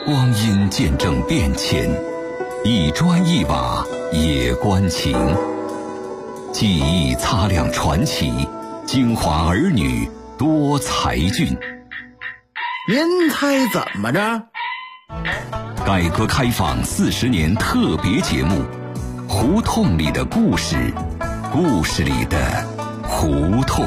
光阴见证变迁，一砖一瓦也关情。记忆擦亮传奇，京华儿女多才俊。 您猜怎么着？ 改革开放40年特别节目，胡同里的故事，故事里的胡同。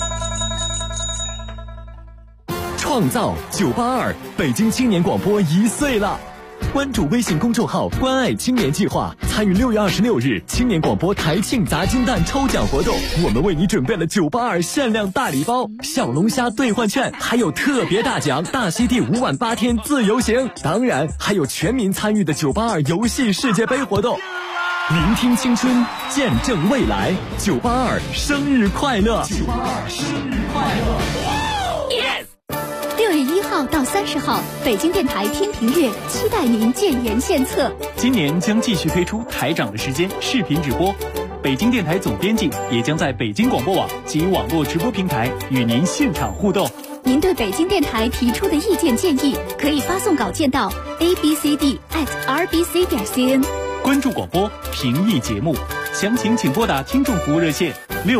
创造982，北京青年广播1岁了。关注微信公众号“关爱青年计划”，参与6月26日青年广播台庆砸金蛋抽奖活动。我们为你准备了982限量大礼包、小龙虾兑换券，还有特别大奖大溪地5晚8天自由行。当然，还有全民参与的982游戏世界杯活动。聆听青春，见证未来，982生日快乐！982生日快乐 ！6月1号到30号，北京电台天平月期待您建言献策。 今年将继续推出台长的时间视频直播，北京电台总编辑也将在北京广播网及网络直播平台与您现场互动。 您对北京电台提出的意见建议，可以发送稿件到 abcd@rbc.cn。 关注广播，评议节目，详情请拨打听众服务热线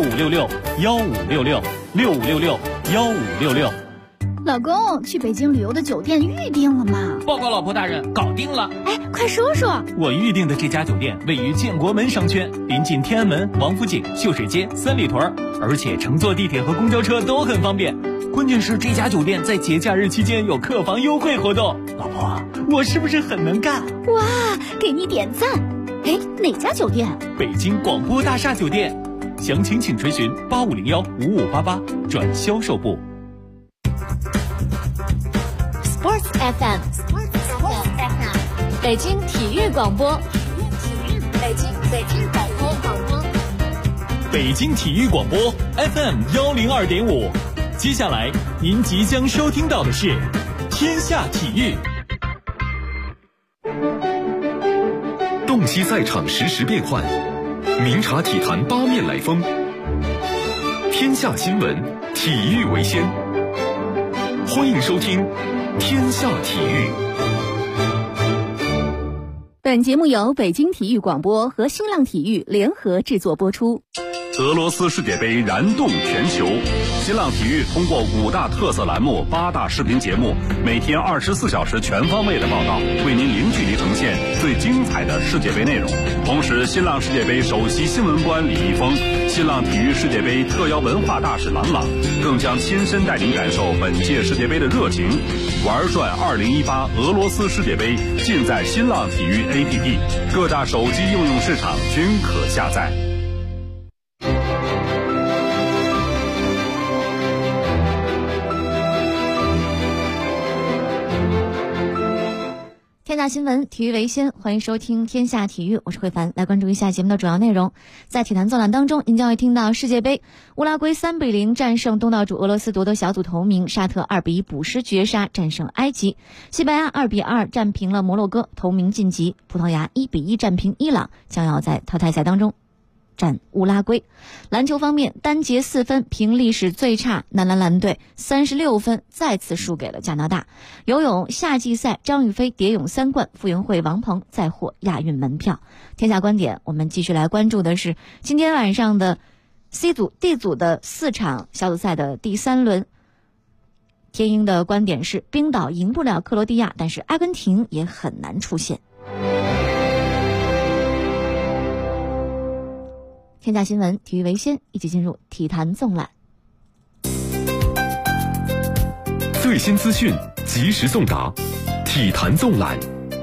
6566-1566，6566-1566。 老公，去北京旅游的酒店预定了吗？ 报告老婆大人，搞定了。 哎，快说说。 我预定的这家酒店位于建国门商圈，临近天安门、王府井、秀水街、三里屯，而且乘坐地铁和公交车都很方便。关键是这家酒店在节假日期间有客房优惠活动。老婆，我是不是很能干？ 哇，给你点赞。哎，哪家酒店？ 北京广播大厦酒店。详情请垂询8501-5588转销售部。 Sports FM， 北京体育广播，北京广播， 北京体育广播 FM 102.5。接下来您即将收听到的是天下体育。 洞悉赛场实时变幻，明察体坛八面来风。天下新闻，体育为先。欢迎收听天下体育。 本节目由北京体育广播和新浪体育联合制作播出。 俄罗斯世界杯燃动全球，新浪体育通过5大特色栏目、8大视频节目，每天24小时全方位的报道，为您零距离呈现最精彩的世界杯内容。同时，新浪世界杯首席新闻官李易峰、新浪体育世界杯特邀文化大使郎朗，更将亲身带您感受本届世界杯的热情。玩转2018俄罗斯世界杯，尽在新浪体育 APP， 各大手机应用市场均可下载。 天下新闻，体育为先，欢迎收听天下体育，我是慧凡。来关注一下节目的主要内容。在体坛纵览当中，您将会听到世界杯，乌拉圭3-0战胜东道主俄罗斯，夺得小组头名；沙特2-1补时绝杀战胜埃及；西班牙2-2战平了摩洛哥，头名晋级；葡萄牙1-1战平伊朗，将要在淘汰赛当中战乌拉圭。篮球方面，单节4分凭历史最差男篮蓝队36分再次输给了加拿大。游泳夏季赛，张雨霏蝶泳3冠，傅园慧、王鹏再获亚运门票。天下观点，我们继续来关注的是今天晚上的 C 组 D 组的4场小组赛的第3轮。天鹰的观点是，冰岛赢不了克罗地亚，但是阿根廷也很难出现。天下新闻，体育为先，一起进入体坛纵览。 最新资讯，及时送达，体坛纵览。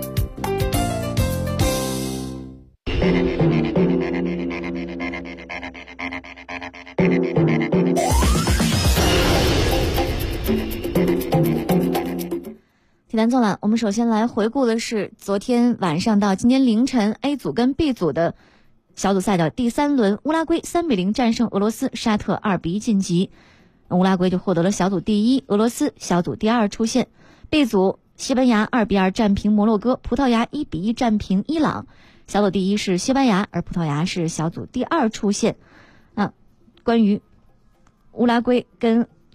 体坛纵览，我们首先来回顾的是昨天晚上到今天凌晨 A 组跟 B 组的小组赛的第3轮，乌拉圭3-0战胜俄罗斯，沙特2-1晋级，乌拉圭就获得了小组第1，俄罗斯小组第2出线。B 组，西班牙2-2战平摩洛哥，葡萄牙1-1战平伊朗，小组第1是西班牙，而葡萄牙是小组第2出线。关于乌拉圭跟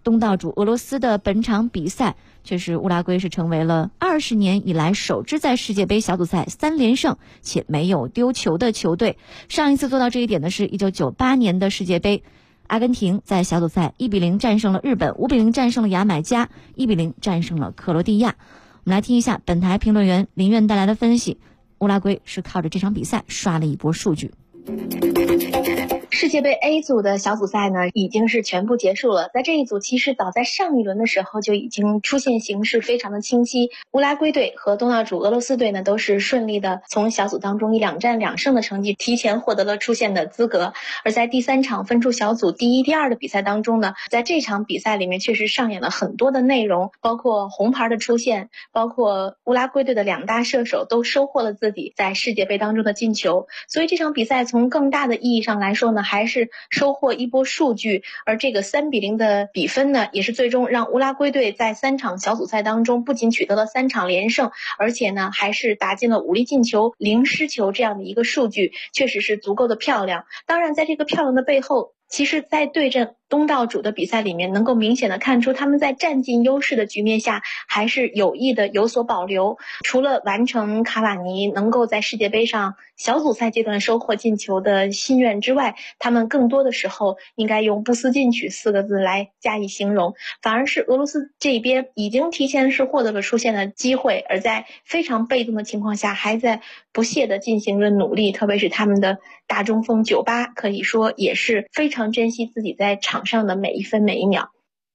东道主俄罗斯的本场比赛，却是乌拉圭是成为了20年以来首支在世界杯小组赛3连胜且没有丢球的球队。上一次做到这一点的是1998年的世界杯，阿根廷在小组赛1-0战胜了日本，5-0战胜了牙买加，1-0战胜了克罗地亚。我们来听一下本台评论员林苑带来的分析，乌拉圭是靠着这场比赛刷了一波数据。 世界杯 A 组的小组赛呢，已经是全部结束了。在这一组，其实早在上一轮的时候就已经出现形势非常的清晰。乌拉圭队和东道主俄罗斯队呢，都是顺利的从小组当中以2战2胜的成绩提前获得了出线的资格。而在第3场分出小组第1、第2的比赛当中呢，在这场比赛里面确实上演了很多的内容，包括红牌的出现，包括乌拉圭队的2大射手都收获了自己在世界杯当中的进球。所以这场比赛从更大的意义上来说呢，还是收获一波数据。而这个3-0的比分呢，也是最终让乌拉圭队在3场小组赛当中不仅取得了3场连胜，而且呢还是打进了5粒进球0失球这样的一个数据，确实是足够的漂亮。当然在这个漂亮的背后，其实在对阵东道主的比赛里面，能够明显的看出他们在占尽优势的局面下还是有意的有所保留。除了完成卡瓦尼能够在世界杯上小组赛阶段收获进球的心愿之外，他们更多的时候应该用不思进取4个字来加以形容。反而是俄罗斯这边已经提前是获得了出线的机会，而在非常被动的情况下还在不懈的进行着努力。特别是他们的大中锋98可以说也是非常珍惜自己在场上的每一分每一秒。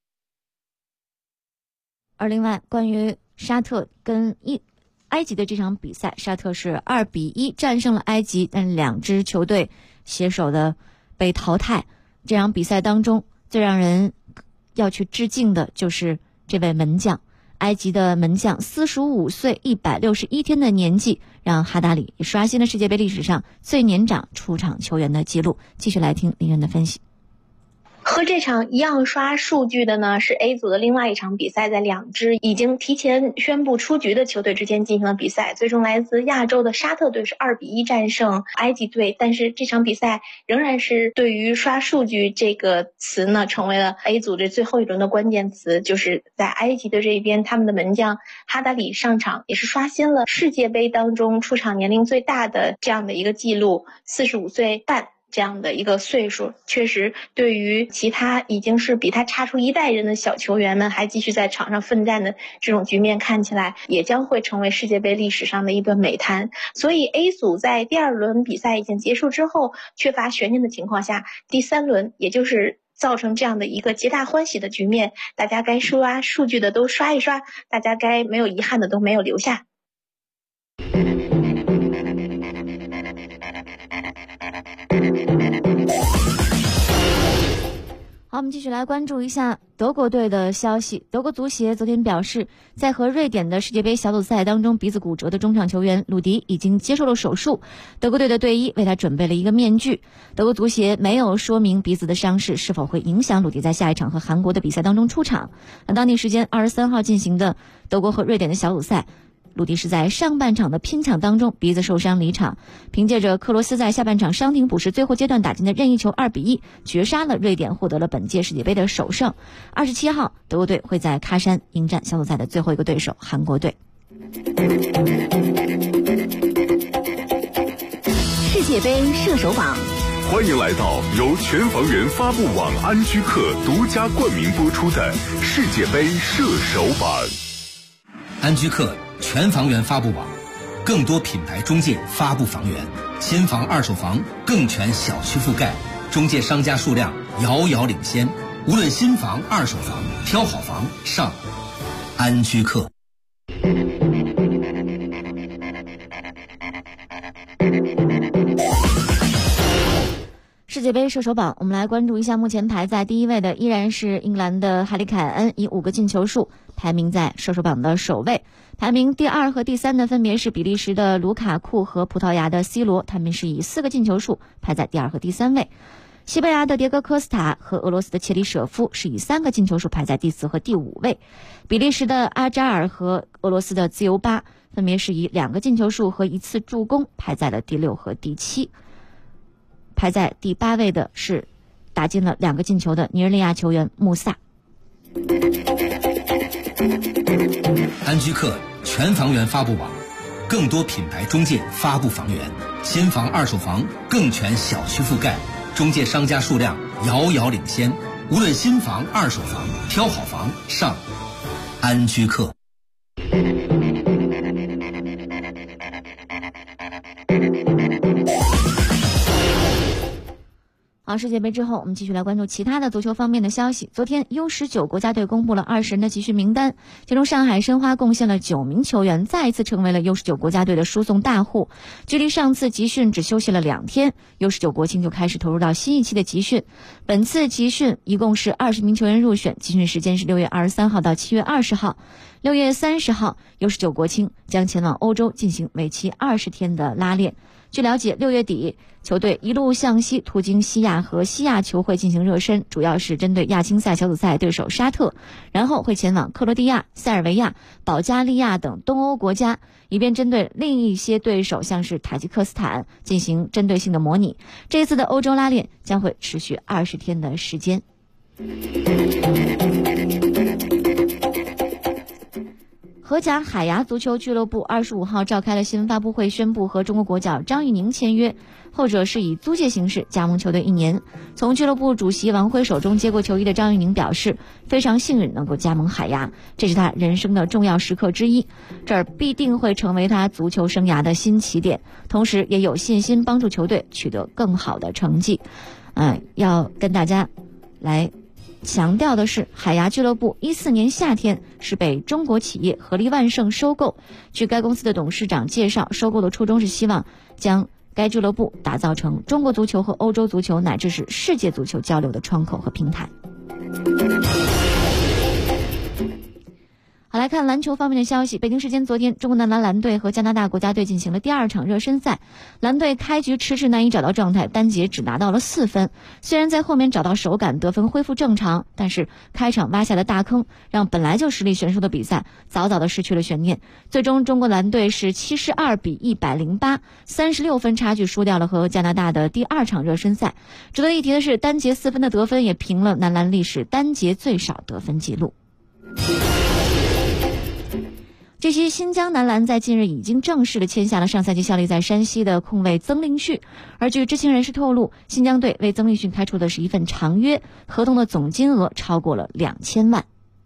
而另外关于沙特跟埃及的这场比赛，沙特是2-1战胜了埃及，但2支球队携手的被淘汰。这场比赛当中最让人要去致敬的就是这位门将，埃及的门将45岁161天的年纪，让哈达里也刷新了世界杯历史上最年长出场球员的记录。继续来听林苑的分析。 和这场一样刷数据的呢，是 A 组的另外一场比赛，在2支已经提前宣布出局的球队之间进行了比赛。最终来自亚洲的沙特队是2-1战胜埃及队，但是这场比赛仍然是对于刷数据这个词呢，成为了 A 组这最后一轮的关键词。就是在埃及的这边，他们的门将哈达里上场，也是刷新了世界杯当中出场年龄最大的这样的一个记录，45岁半。这样的一个岁数，确实对于其他已经是比他差出一代人的小球员们还继续在场上奋战的这种局面，看起来也将会成为世界杯历史上的一个美谈。所以 A 组在第2轮比赛已经结束之后，缺乏悬念的情况下，第3轮也就是造成这样的一个皆大欢喜的局面，大家该刷数据的都刷一刷，大家该没有遗憾的都没有留下。 好，我们继续来关注一下德国队的消息。德国足协昨天表示，在和瑞典的世界杯小组赛当中鼻子骨折的中场球员鲁迪已经接受了手术，德国队的队医为他准备了一个面具。德国足协没有说明鼻子的伤势是否会影响鲁迪在下一场和韩国的比赛当中出场。那当地时间23号进行的德国和瑞典的小组赛，鲁迪是在上半场的拼抢当中鼻子受伤离场，凭借着克罗斯在下半场伤停补时最后阶段打进的任意球2-1绝杀了瑞典，获得了本届世界杯的首胜。27号德国队会在喀山迎战小组赛的最后一个对手韩国队。 世界杯射手榜， 欢迎来到由全房源发布网安居客独家冠名播出的世界杯射手榜。 安居客全房源发布网，更多品牌中介发布房源，新房二手房更全小区覆盖，中介商家数量遥遥领先。无论新房二手房，挑好房上安居客。 世界杯射手榜，我们来关注一下目前排在第1位的依然是英格兰的哈里凯恩，以5个进球数排名在射手榜的首位。排名第2和第3的分别是比利时的卢卡库和葡萄牙的 C 罗，他们是以4个进球数排在第2和第3位。西班牙的迭戈科斯塔和俄罗斯的切里舍夫是以3个进球数排在第4和第5位。比利时的阿扎尔和俄罗斯的自由巴分别是以2个进球数和1次助攻排在了第6和第7。排在第8位的是打进了2个进球的尼日利亚球员穆萨。 安居客全房源发布网，更多品牌中介发布房源，新房二手房更全小区覆盖，中介商家数量遥遥领先。无论新房二手房，挑好房上安居客。 好，世界杯之后，我们继续来关注其他的足球方面的消息。昨天 U19 国家队公布了20人的集训名单，其中上海申花贡献了9名球员，再一次成为了 U19 国家队的输送大户。距离上次集训只休息了2天， U19 国青就开始投入到新一期的集训。本次集训一共是20名球员入选，集训时间是6月23号到7月20号。6月30号 U19 国青将前往欧洲进行为期20天的拉练。据了解，6月底球队一路向西途经西亚和西亚球会进行热身，主要是针对亚青赛小组赛对手沙特，然后会前往克罗地亚、塞尔维亚、保加利亚等东欧国家，以便针对另一些对手像是塔吉克斯坦进行针对性的模拟。这次的欧洲拉练将会持续20天的时间。荷甲海牙足球俱乐部25号召开了新闻发布会，宣布和中国国脚张玉宁签约，后者是以租借形式加盟球队1年。从俱乐部主席王辉手中接过球衣的张玉宁表示，非常幸运能够加盟海牙，这是他人生的重要时刻之一，这儿必定会成为他足球生涯的新起点，同时也有信心帮助球队取得更好的成绩。要跟大家来强调的是，海牙俱乐部14年夏天是被中国企业合力万盛收购。据该公司的董事长介绍，收购的初衷是希望将该俱乐部打造成中国足球和欧洲足球乃至是世界足球交流的窗口和平台。好，来看篮球方面的消息。北京时间昨天，中国男篮蓝队和加拿大国家队进行了第2场热身赛。蓝队开局迟迟难以找到状态，单节只拿到了4分。虽然在后面找到手感，得分恢复正常，但是开场挖下的大坑，让本来就实力悬殊的比赛早早的失去了悬念。最终，中国蓝队是72比108， 36分差距输掉了和加拿大的第2场热身赛。值得一提的是，单节4分的得分也平了男篮历史单节最少得分记录。这些新疆男篮在近日已经正式的签下了上赛季效力在山西的控卫曾令旭，而据知情人士透露，新疆队为曾令旭开出的是一份长约，合同的总金额超过了2000万。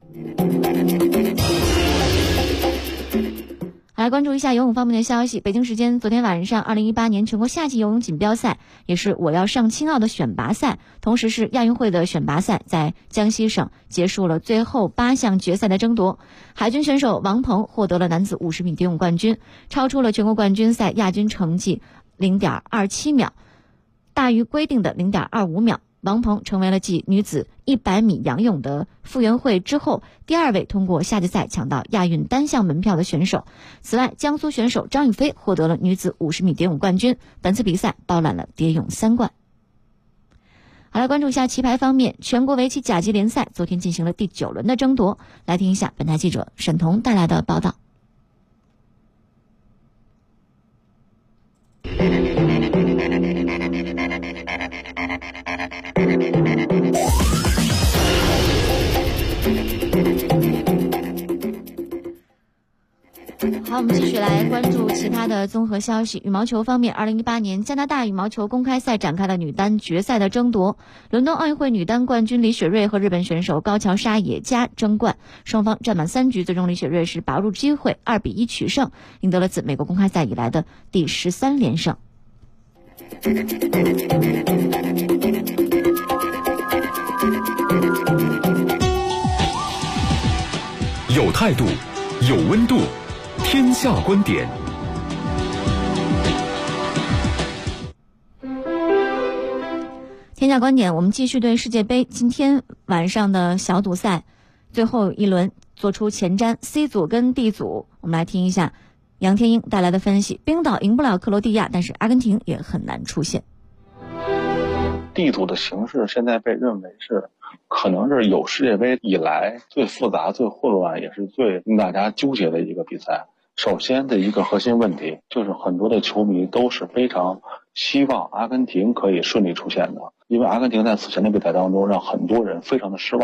来关注一下游泳方面的消息。北京时间昨天晚上，2018年全国夏季游泳锦标赛，也是我要上青奥的选拔赛，同时是亚运会的选拔赛，在江西省结束了最后8项决赛的争夺。海军选手王鹏获得了男子50米蝶泳冠军，超出了全国冠军赛亚军成绩 0.27 秒，大于规定的 0.25 秒。王鹏成为了继女子100米仰泳的傅园慧之后第2位通过夏季赛抢到亚运单项门票的选手。此外，江苏选手张雨霏获得了女子50米蝶泳冠军，本次比赛包揽了蝶泳3冠。好，来关注一下棋牌方面，全国围棋甲级联赛昨天进行了第9轮的争夺。来听一下本台记者沈彤带来的报道。好，我们继续来关注其他的综合消息。羽毛球方面，2018年加拿大羽毛球公开赛展开了女单决赛的争夺，伦敦奥运会女单冠军李雪芮和日本选手高桥沙野加争冠，双方战满3局，最终李雪芮是把握机会2比1取胜，赢得了自美国公开赛以来的第13连胜。 有态度，有温度，天下观点。 天下观点，我们继续对世界杯今天晚上的小组赛最后一轮做出前瞻。 C 组跟 D 组，我们来听一下杨天英带来的分析。冰岛赢不了克罗地亚，但是阿根廷也很难出现。 D 组的形势现在被认为是可能是有世界杯以来最复杂、最混乱，也是最令大家纠结的一个比赛。首先的一个核心问题就是很多的球迷都是非常希望阿根廷可以顺利出现的，因为阿根廷在此前的比赛当中让很多人非常的失望。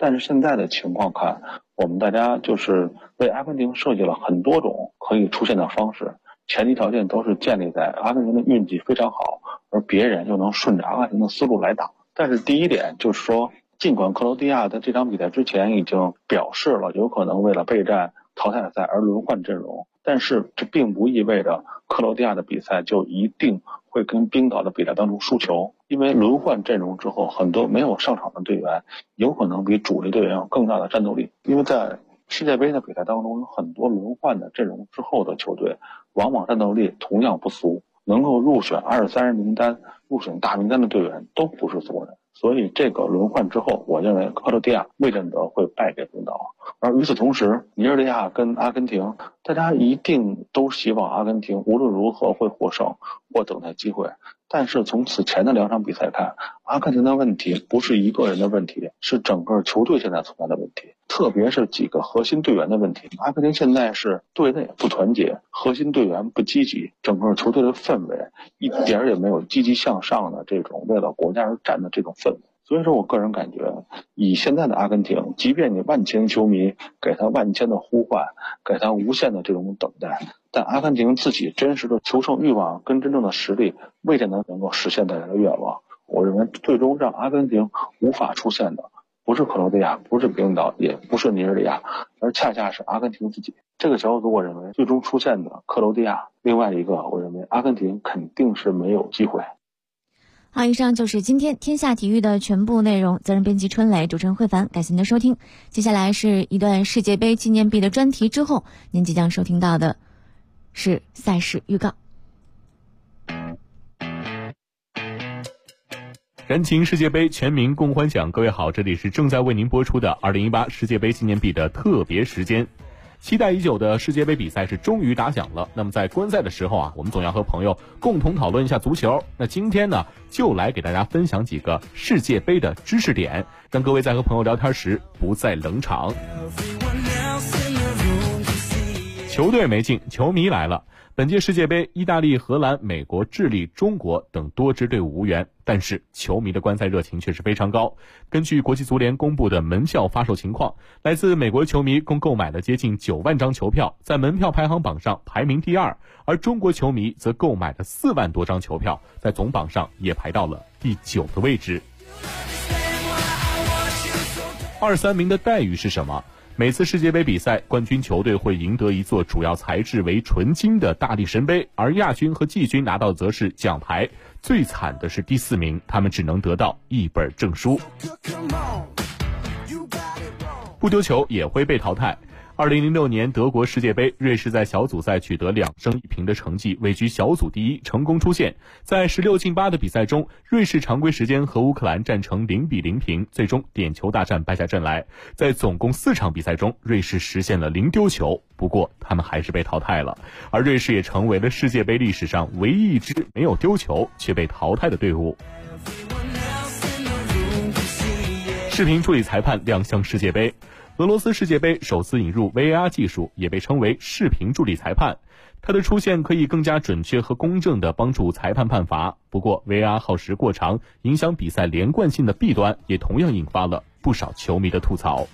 但是现在的情况看，我们大家就是为阿根廷设计了很多种可以出现的方式，前提条件都是建立在阿根廷的运气非常好，而别人又能顺着阿根廷的思路来打。但是第一点就是说，尽管克罗地亚在这场比赛之前已经表示了有可能为了备战淘汰赛而轮换阵容，但是这并不意味着克罗地亚的比赛就一定会跟冰岛的比赛当中输球，因为轮换阵容之后，很多没有上场的队员有可能比主力队员有更大的战斗力。因为在世界杯的比赛当中，有很多轮换的阵容之后的球队，往往战斗力同样不俗，能够入选23人名单、入选大名单的队员都不是俗人。所以这个轮换之后，我认为克罗地亚未见得会败给冰岛。而与此同时，尼日利亚跟阿根廷，大家一定都希望阿根廷无论如何会获胜或等待机会。但是从此前的2场比赛看，阿根廷的问题不是一个人的问题，是整个球队现在存在的问题，特别是几个核心队员的问题。阿根廷现在是队内不团结，核心队员不积极，整个球队的氛围一点也没有积极向上的这种为了国家而战的这种氛围。所以说我个人感觉，以现在的阿根廷，即便你万千球迷给他万千的呼唤，给他无限的这种等待，但阿根廷自己真实的求胜欲望跟真正的实力未见得能够实现大家的愿望。我认为最终让阿根廷无法出现的不是克罗地亚，不是冰岛，也不是尼日利亚，而恰恰是阿根廷自己。这个小组我认为最终出现的克罗地亚，另外一个我认为阿根廷肯定是没有机会。 好，以上就是今天天下体育的全部内容。责任编辑春磊，主持人慧凡，感谢您的收听。接下来是一段世界杯纪念币的专题之后，您即将收听到的是赛事预告。 燃情世界杯，全民共欢享。各位好，这里是正在为您播出的2018世界杯纪念币的特别时间。期待已久的世界杯比赛是终于打响了。那么在观赛的时候啊，我们总要和朋友共同讨论一下足球。那今天呢，就来给大家分享几个世界杯的知识点，让各位在和朋友聊天时不再冷场。球队没进，球迷来了。本届世界杯，意大利、荷兰、美国、智利、中国等多支队伍无缘，但是球迷的观赛热情却是非常高。根据国际足联公布的门票发售情况，来自美国球迷共购买了接近9万张球票，在门票排行榜上排名第2，而中国球迷则购买了4万多张球票，在总榜上也排到了第9个位置。2、3名的待遇是什么？每次世界杯比赛，冠军球队会赢得一座主要材质为纯金的大力神杯，而亚军和季军拿到则是奖牌。最惨的是第4名，他们只能得到一本证书。不丢球也会被淘汰。2006年德国世界杯，瑞士在小组赛取得2胜1平的成绩，位居小组第1，成功出线。在16进8的比赛中，瑞士常规时间和乌克兰战成0比0平，最终点球大战败下阵来。在总共4场比赛中，瑞士实现了0丢球，不过他们还是被淘汰了。而瑞士也成为了世界杯历史上唯一一支没有丢球却被淘汰的队伍。视频助理裁判亮相世界杯。俄罗斯世界杯首次引入 VAR 技术，也被称为视频助理裁判。它的出现可以更加准确和公正地帮助裁判判罚。不过 VAR 耗时过长，影响比赛连贯性的弊端也同样引发了不少球迷的吐槽。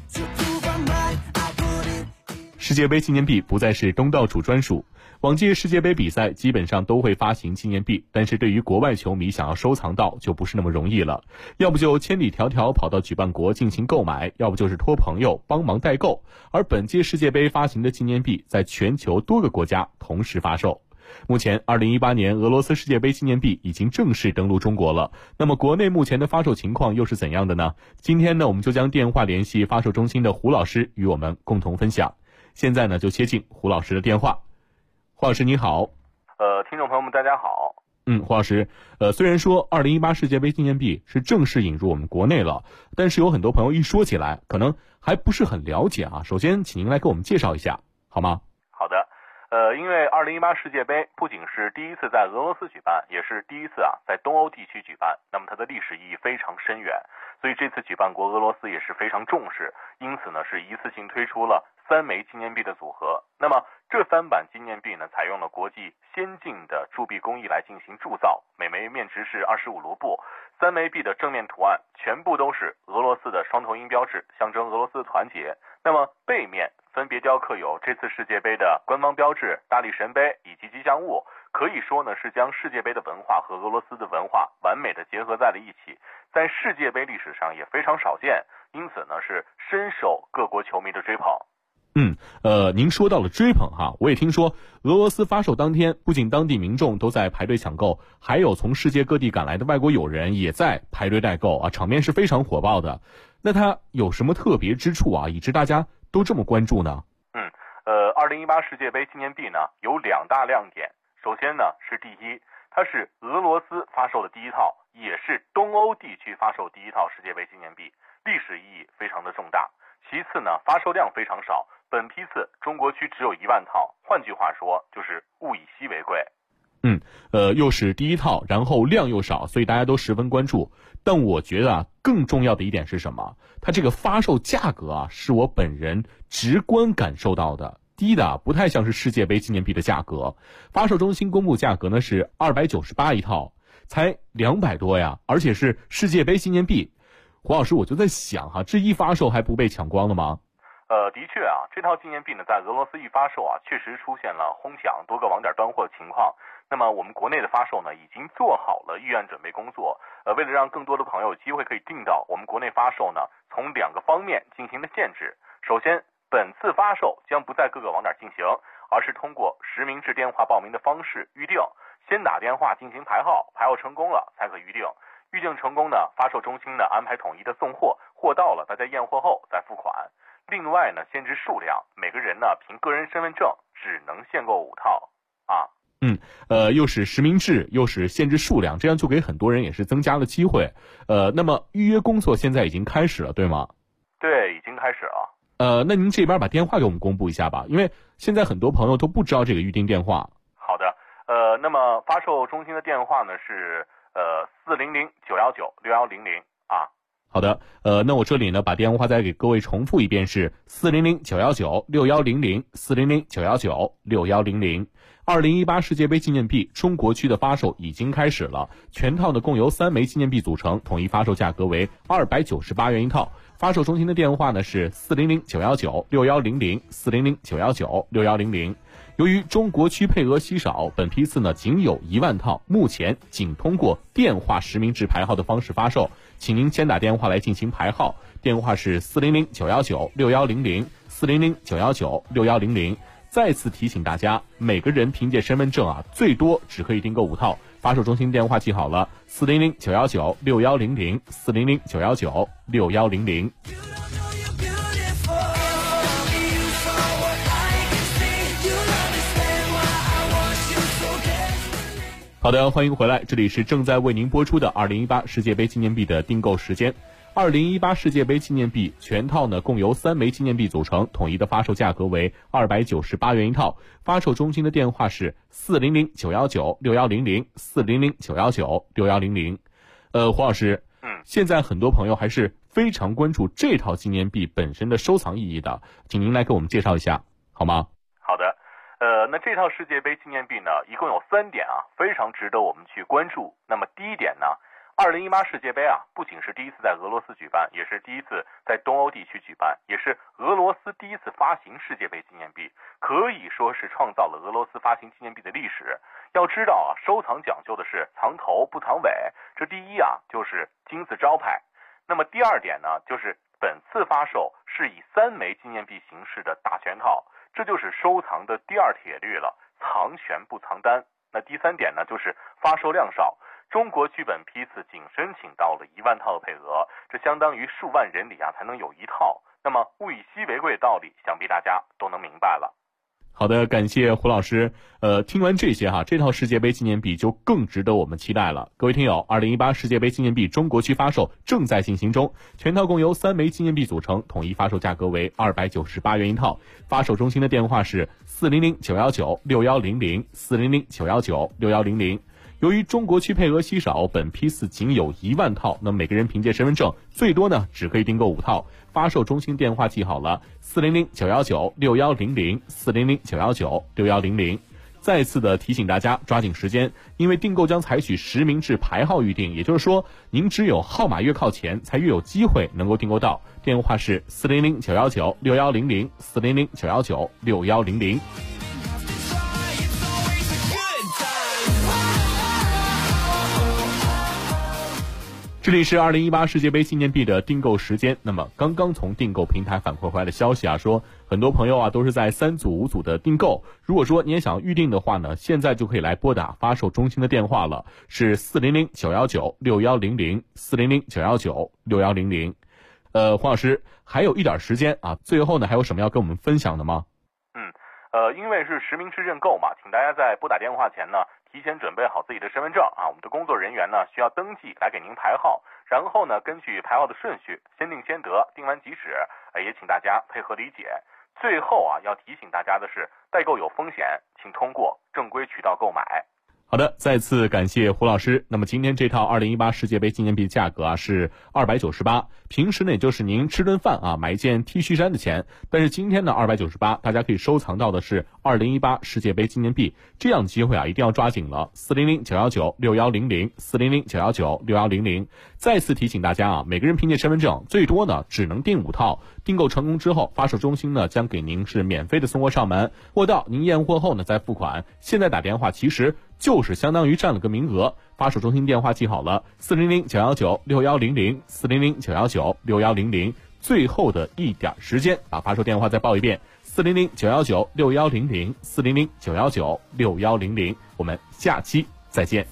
世界杯纪念币不再是东道主专属。往届世界杯比赛基本上都会发行纪念币，但是对于国外球迷想要收藏到就不是那么容易了，要不就千里迢迢跑到举办国进行购买，要不就是托朋友帮忙代购。而本届世界杯发行的纪念币在全球多个国家同时发售。目前2018年俄罗斯世界杯纪念币已经正式登陆中国了，那么国内目前的发售情况又是怎样的呢？今天呢，我们就将电话联系发售中心的胡老师与我们共同分享。现在呢，就接进胡老师的电话。胡老师你好。 听众朋友们大家好。 胡老师，虽然说2018世界杯纪念币是正式引入我们国内了，但是有很多朋友一说起来可能还不是很了解啊。首先请您来给我们介绍一下好吗？ 好的。因为2018世界杯不仅是第一次在俄罗斯举办，也是第一次在东欧地区举办，那么它的历史意义非常深远，所以这次举办国俄罗斯也是非常重视，因此呢是一次性推出了 3枚纪念币的组合。那么这3版纪念币呢，采用了国际先进的铸币工艺来进行铸造，每枚面值是25卢布。3枚币的正面图案全部都是俄罗斯的双头鹰标志，象征俄罗斯的团结。那么背面分别雕刻有这次世界杯的官方标志、大力神杯以及吉祥物，可以说呢是将世界杯的文化和俄罗斯的文化完美的结合在了一起，在世界杯历史上也非常少见，因此呢是深受各国球迷的追捧。 您说到了追捧哈，我也听说俄罗斯发售当天，不仅当地民众都在排队抢购，还有从世界各地赶来的外国友人也在排队代购啊，场面是非常火爆的。那它有什么特别之处啊，以致大家都这么关注呢 ？2018世界杯纪念币呢有2大亮点。首先呢是第一，它是俄罗斯发售的第一套，也是东欧地区发售第一套世界杯纪念币，历史意义非常的重大。其次呢，发售量非常少，本批次中国区只有1万套，换句话说就是物以稀为贵。 又是第一套，然后量又少，所以大家都十分关注。但我觉得更重要的一点是什么？它这个发售价格是我本人直观感受到的，低的不太像是世界杯纪念币的价格。发售中心公布价格呢是298一套，才200多呀，而且是世界杯纪念币。胡老师，我就在想这一发售还不被抢光了吗？ 的确这套纪念币呢，在俄罗斯一发售确实出现了哄抢、多个网点断货的情况。那么我们国内的发售呢，已经做好了预案准备工作。为了让更多的朋友有机会可以订到，我们国内发售呢，从2个方面进行了限制。首先，本次发售将不在各个网点进行，而是通过实名制电话报名的方式预定，先打电话进行排号，排号成功了才可预定。预定成功呢，发售中心呢安排统一的送货，货到了大家验货后再付款。另外呢，限制数量，每个人呢凭个人身份证只能限购5套又是实名制，又是限制数量，这样就给很多人也是增加了机会。那么预约工作现在已经开始了，对吗？ 对，已经开始了。 那您这边把电话给我们公布一下吧，因为现在很多朋友都不知道这个预订电话。 好的，那么发售中心的电话呢是400-919-6100 好的，那我这里呢把电话再给各位重复一遍，是400-919-6100 400-919-6100。2018世界杯纪念币中国区的发售已经开始了，全套呢共由3枚纪念币组成，统一发售价格为298元一套。发售中心的电话呢是400-919-6100 400-919-6100。由于中国区配额稀少，本批次呢仅有1万套，目前仅通过电话实名制排号的方式发售，请您先打电话来进行排号，电话是400-919-6100 400-919-6100。再次提醒大家，每个人凭借身份证最多只可以订购5套。发售中心电话记好了，400-919-6100 400-919-6100。好的，欢迎回来，这里是正在为您播出的2018世界杯纪念币的订购时间。2018世界杯纪念币全套呢共由3枚纪念币组成，统一的发售价格为298元一套。发售中心的电话是400-919-6100 400-919-6100。胡老师，现在很多朋友还是非常关注这套纪念币本身的收藏意义的，请您来给我们介绍一下好吗？ 好的，那这套世界杯纪念币呢，一共有3点非常值得我们去关注。那么第一点呢，2018世界杯不仅是第一次在俄罗斯举办，也是第一次在东欧地区举办，也是俄罗斯第一次发行世界杯纪念币，可以说是创造了俄罗斯发行纪念币的历史。要知道收藏讲究的是藏头不藏尾，这第一就是金字招牌。那么第二点呢，就是本次发售是以3枚纪念币形式的大全套，这就是收藏的第2铁律了，藏全不藏单。那第3点呢，就是发售量少。中国区本批次仅申请到了1万套的配额，这相当于数万人里才能有1套。那么物以稀为贵的道理，想必大家都能明白了。 好的，感谢胡老师。听完这些这套世界杯纪念币就更值得我们期待了。各位听友，2018世界杯纪念币中国区发售正在进行中，全套共由3枚纪念币组成，统一发售价格为298元一套。发售中心的电话是400-919-6100 400-919-6100。 由于中国区配额稀少，本批次仅有1万套，那每个人凭借身份证最多呢只可以订购5套。发售中心电话记好了：400-919-6100，400-919-6100。再次的提醒大家抓紧时间，因为订购将采取实名制排号预订，也就是说您只有号码越靠前才越有机会能够订购到。电话是400-919-6100，400-919-6100。这里是2018世界杯纪念币的订购时间。那么刚刚从订购平台反馈回来的消息啊，说很多朋友啊都是在3组5组的订购。如果说你也想预定的话呢，现在就可以来拨打发售中心的电话了，是400-919-6100，400-919-6100。黄老师还有一点时间啊，最后呢还有什么要跟我们分享的吗？ 因为是实名制认购嘛，请大家在拨打电话前呢提前准备好自己的身份证啊，我们的工作人员呢需要登记来给您排号，然后呢根据排号的顺序先定先得，定完即止，也请大家配合理解。最后啊要提醒大家的是，代购有风险，请通过正规渠道购买。 好的，再次感谢胡老师。那么今天这套2018世界杯纪念币价格啊是298，平时呢也就是您吃顿饭啊买一件 T 恤衫的钱，但是今天呢298，大家可以收藏到的是2018世界杯纪念币，这样的机会啊一定要抓紧了。400-919-6100，400-919-6100。再次提醒大家啊，每个人凭借身份证最多呢只能订5套，订购成功之后，发售中心呢将给您是免费的送货上门，货到您验货后呢再付款。现在打电话其实就是相当于占了个名额。发售中心电话记好了：400-919-6100，400-919-6100。最后的一点时间，把发售电话再报一遍：400-919-6100，400-919-6100。我们下期再见。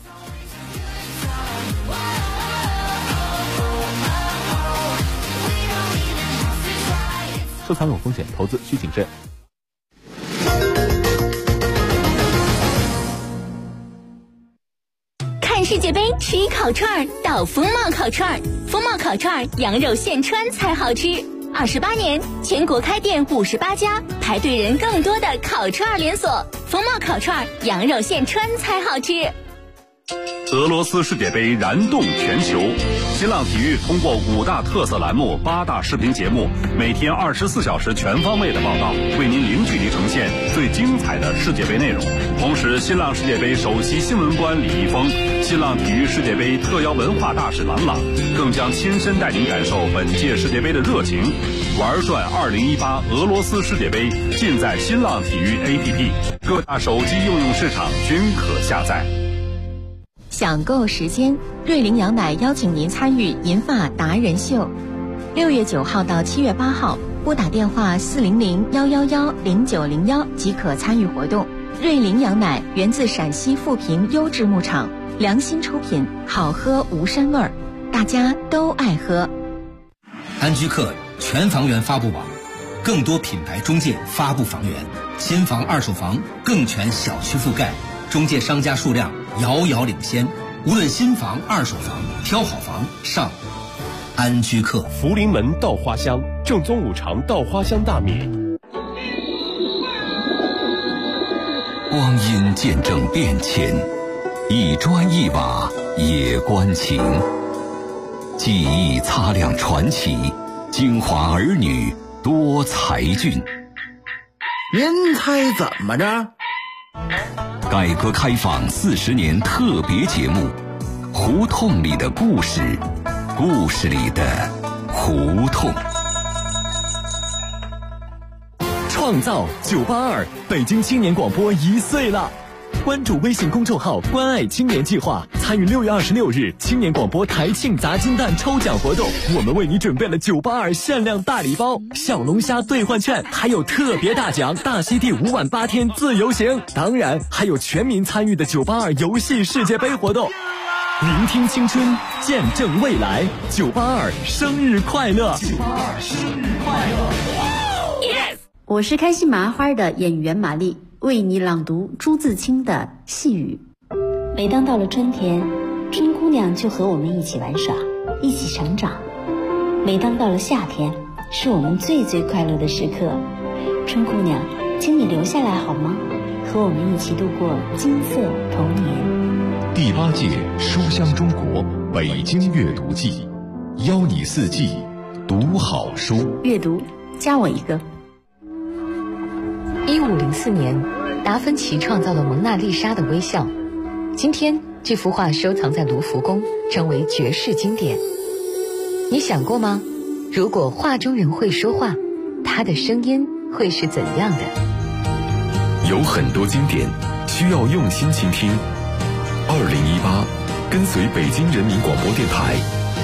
收藏有风险，投资需谨慎。 看世界杯吃烤串到风貌烤串，风貌烤串羊肉现穿才好吃。28年，全国开店58家，排队人更多的烤串连锁。风貌烤串羊肉现穿才好吃。 俄罗斯世界杯燃动全球，新浪体育通过5大特色栏目、8大视频节目，每天24小时全方位的报道，为您零距离呈现最精彩的世界杯内容。同时，新浪世界杯首席新闻官李易峰、新浪体育世界杯特邀文化大使郎朗，更将亲身带您感受本届世界杯的热情。玩转2018俄罗斯世界杯，尽在新浪体育 APP， 各大手机应用市场均可下载。 享购时间，瑞麟羊奶邀请您参与银发达人秀，6月9号到7月8号，拨打电话400-111-0901即可参与活动。瑞麟羊奶源自陕西富平优质牧场，良心出品，好喝无膻味儿，大家都爱喝。 安居客全房源发布网，更多品牌中介发布房源，新房二手房更全小区覆盖，中介商家数量遥遥领先，无论新房二手房，挑好房上安居客。 福临门稻花香，正宗五常稻花香大米。 光阴见证变迁，一砖一瓦也关情。记忆擦亮传奇，京华儿女多才俊。 您猜怎么着？ 改革开放40年特别节目，胡同里的故事，故事里的胡同。 创造982，北京青年广播1岁了！关注微信公众号“关爱青年计划”，参与6月26日青年广播台庆砸金蛋抽奖活动。我们为你准备了982限量大礼包、小龙虾兑换券，还有特别大奖大溪地5晚8天自由行。当然，还有全民参与的982游戏世界杯活动。聆听青春，见证未来，982生日快乐！982生日快乐！ Yes！ 我是开心麻花的演员玛丽，为你朗读朱自清的《细雨》。每当到了春天，春姑娘就和我们一起玩耍，一起成长。每当到了夏天，是我们最最快乐的时刻。春姑娘，请你留下来好吗？ 和我们一起度过金色童年。 第8届书香中国北京阅读季，邀你4季读好书。 阅读，加我一个。 1504年，达芬奇创造了蒙娜丽莎的微笑。今天，这幅画收藏在卢浮宫，成为绝世经典。你想过吗？如果画中人会说话，他的声音会是怎样的？ 有很多经典需要用心倾听。2018，跟随北京人民广播电台